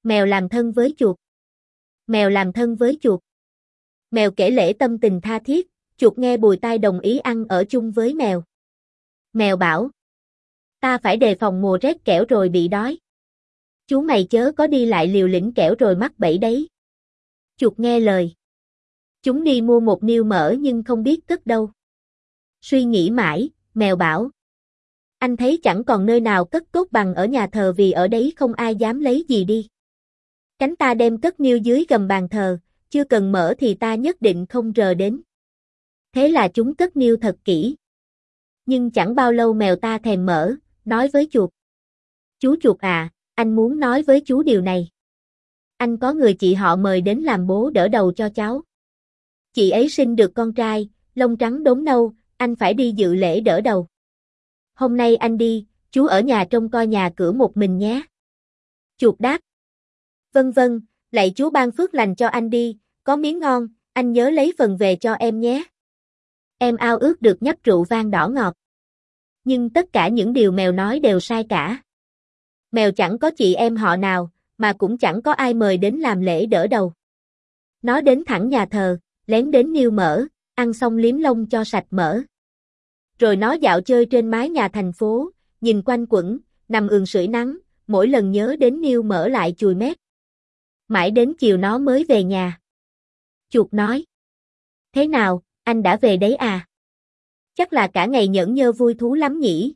Mèo làm thân với chuột. Mèo làm thân với chuột. Mèo kể lể tâm tình tha thiết, chuột nghe bùi tai đồng ý ăn ở chung với mèo. Mèo bảo, ta phải đề phòng mùa rét kẻo rồi bị đói. Chú mày chớ có đi lại liều lĩnh kẻo rồi mắc bẫy đấy. Chuột nghe lời. Chúng đi mua một niêu mỡ nhưng không biết cất đâu. Suy nghĩ mãi, mèo bảo. Anh thấy chẳng còn nơi nào cất tốt bằng ở nhà thờ vì ở đấy không ai dám lấy gì đi. Cánh ta đem cất niêu dưới gầm bàn thờ, chưa cần mỡ thì ta nhất định không rờ đến. Thế là chúng cất niêu thật kỹ. Nhưng chẳng bao lâu mèo ta thèm mỡ, nói với chuột. Chú chuột à, anh muốn nói với chú điều này. Anh có người chị họ mời đến làm bố đỡ đầu cho cháu. Chị ấy sinh được con trai, lông trắng đốm nâu, anh phải đi dự lễ đỡ đầu. Hôm nay anh đi, chú ở nhà trông coi nhà cửa một mình nhé. Chuột đáp. Vâng vâng, lạy chú ban phước lành cho anh đi, có miếng ngon, anh nhớ lấy phần về cho em nhé. Em ao ước được nhấp rượu vang đỏ ngọt. Nhưng tất cả những điều mèo nói đều sai cả. Mèo chẳng có chị em họ nào, mà cũng chẳng có ai mời đến làm lễ đỡ đầu. Nó đến thẳng nhà thờ, lén đến niêu mỡ, ăn xong liếm lông cho sạch mỡ. Rồi nó dạo chơi trên mái nhà thành phố, nhìn quanh quẩn, nằm ườn sưởi nắng, mỗi lần nhớ đến niêu mỡ lại chùi mép. Mãi đến chiều nó mới về nhà. Chuột nói. Thế nào, anh đã về đấy à? Chắc là cả ngày nhởn nhơ vui thú lắm nhỉ?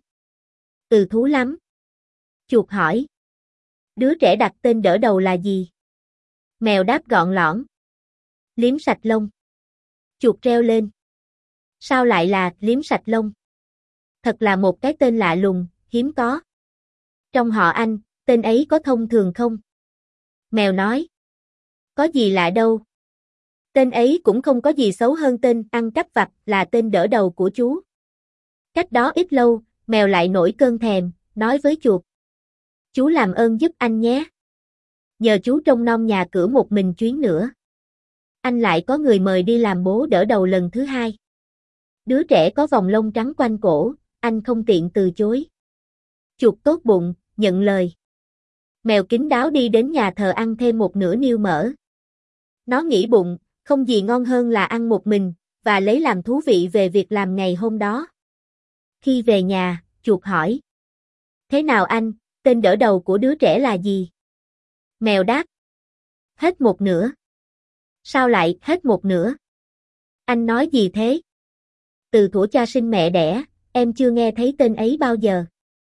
Ừ thú lắm. Chuột hỏi. Đứa trẻ đặt tên đỡ đầu là gì? Mèo đáp gọn lõn. Liếm sạch lông. Chuột reo lên. Sao lại là liếm sạch lông? Thật là một cái tên lạ lùng, hiếm có. Trong họ anh, tên ấy có thông thường không? Mèo nói. Có gì lạ đâu. Tên ấy cũng không có gì xấu hơn tên ăn cắp vặt là tên đỡ đầu của chú. Cách đó ít lâu, mèo lại nổi cơn thèm, nói với chuột. Chú làm ơn giúp anh nhé. Nhờ chú trông nom nhà cửa một mình chuyến nữa. Anh lại có người mời đi làm bố đỡ đầu lần thứ hai. Đứa trẻ có vòng lông trắng quanh cổ, anh không tiện từ chối. Chuột tốt bụng, nhận lời. Mèo kín đáo đi đến nhà thờ ăn thêm một nửa niêu mỡ. Nó nghĩ bụng, không gì ngon hơn là ăn một mình, và lấy làm thú vị về việc làm ngày hôm đó. Khi về nhà, chuột hỏi. Thế nào anh, tên đỡ đầu của đứa trẻ là gì? Mèo đáp. Hết một nửa. Sao lại hết một nửa? Anh nói gì thế? Từ thuở cha sinh mẹ đẻ, em chưa nghe thấy tên ấy bao giờ.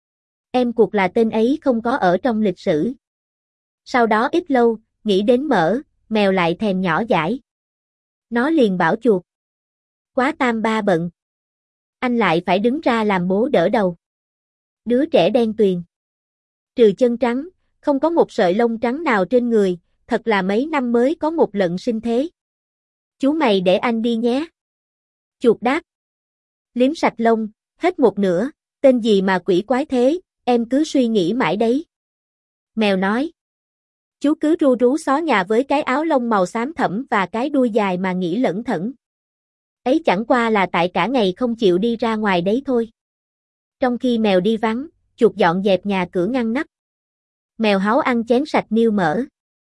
Em cuộc là tên ấy không có ở trong lịch sử. Sau đó ít lâu, nghĩ đến mỡ, mèo lại thèm nhỏ dãi. Nó liền bảo chuột. Quá tam ba bận. Anh lại phải đứng ra làm bố đỡ đầu. Đứa trẻ đen tuyền. Trừ chân trắng, không có một sợi lông trắng nào trên người, thật là mấy năm mới có một lần sinh thế. Chú mày để anh đi nhé. Chuột đáp. Liếm sạch lông, hết một nửa, tên gì mà quỷ quái thế, em cứ suy nghĩ mãi đấy. Mèo nói. Chú cứ ru rú xó nhà với cái áo lông màu xám thẫm và cái đuôi dài mà nghĩ lẩn thẩn. Ấy chẳng qua là tại cả ngày không chịu đi ra ngoài đấy thôi. Trong khi mèo đi vắng, chuột dọn dẹp nhà cửa ngăn nắp. Mèo háu ăn chén sạch niêu mỡ.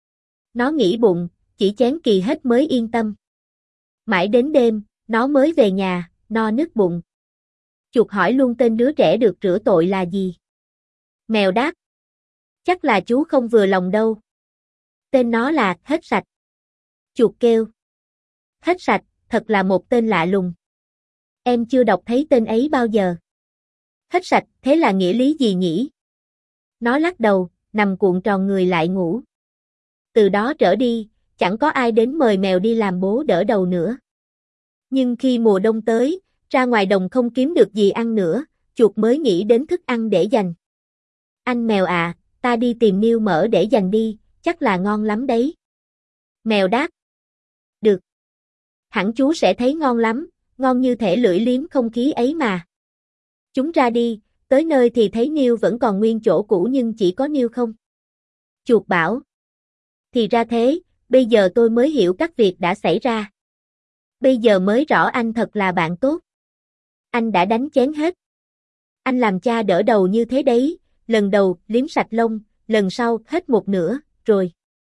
Nó nghĩ bụng, chỉ chén kỳ hết mới yên tâm. Mãi đến đêm, nó mới về nhà, no nức bụng. Chuột hỏi luôn tên đứa trẻ được rửa tội là gì. Mèo đáp. Chắc là chú không vừa lòng đâu. Tên nó là Hết Sạch. Chuột kêu. Hết Sạch, thật là một tên lạ lùng. Em chưa đọc thấy tên ấy bao giờ. Hết sạch, thế là nghĩa lý gì nhỉ? Nó lắc đầu, nằm cuộn tròn người lại ngủ. Từ đó trở đi, chẳng có ai đến mời mèo đi làm bố đỡ đầu nữa. Nhưng khi mùa đông tới, ra ngoài đồng không kiếm được gì ăn nữa, chuột mới nghĩ đến thức ăn để dành. Anh mèo à, ta đi tìm niêu mỡ để dành đi, chắc là ngon lắm đấy. Mèo đáp. Được. Hẳn chú sẽ thấy ngon lắm, ngon như thể lưỡi liếm không khí ấy mà. Chúng ra đi, tới nơi thì thấy niêu vẫn còn nguyên chỗ cũ nhưng chỉ có niêu không. Chuột bảo. Thì ra thế, bây giờ tôi mới hiểu các việc đã xảy ra. Bây giờ mới rõ anh thật là bạn tốt. Anh đã đánh chén hết. Anh làm cha đỡ đầu như thế đấy, lần đầu liếm sạch lông, lần sau hết một nửa, rồi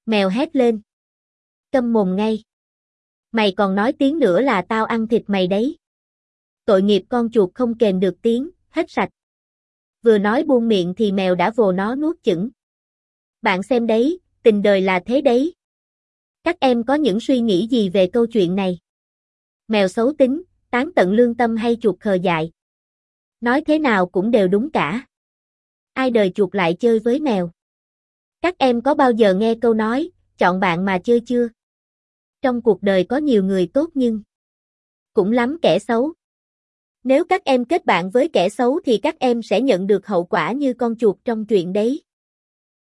Mèo hét lên. Câm mồm ngay. Mày còn nói tiếng nữa là tao ăn thịt mày đấy. Tội nghiệp con chuột không kềm được tiếng, hết sạch. Vừa nói buông miệng thì mèo đã vồ nó nuốt chửng. Bạn xem đấy, tình đời là thế đấy. Các em có những suy nghĩ gì về câu chuyện này? Mèo xấu tính, tán tận lương tâm hay chuột khờ dại? Nói thế nào cũng đều đúng cả. Ai đời chuột lại chơi với mèo? Các em có bao giờ nghe câu nói, chọn bạn mà chơi chưa? Trong cuộc đời có nhiều người tốt nhưng cũng lắm kẻ xấu. Nếu các em kết bạn với kẻ xấu thì các em sẽ nhận được hậu quả như con chuột trong truyện đấy.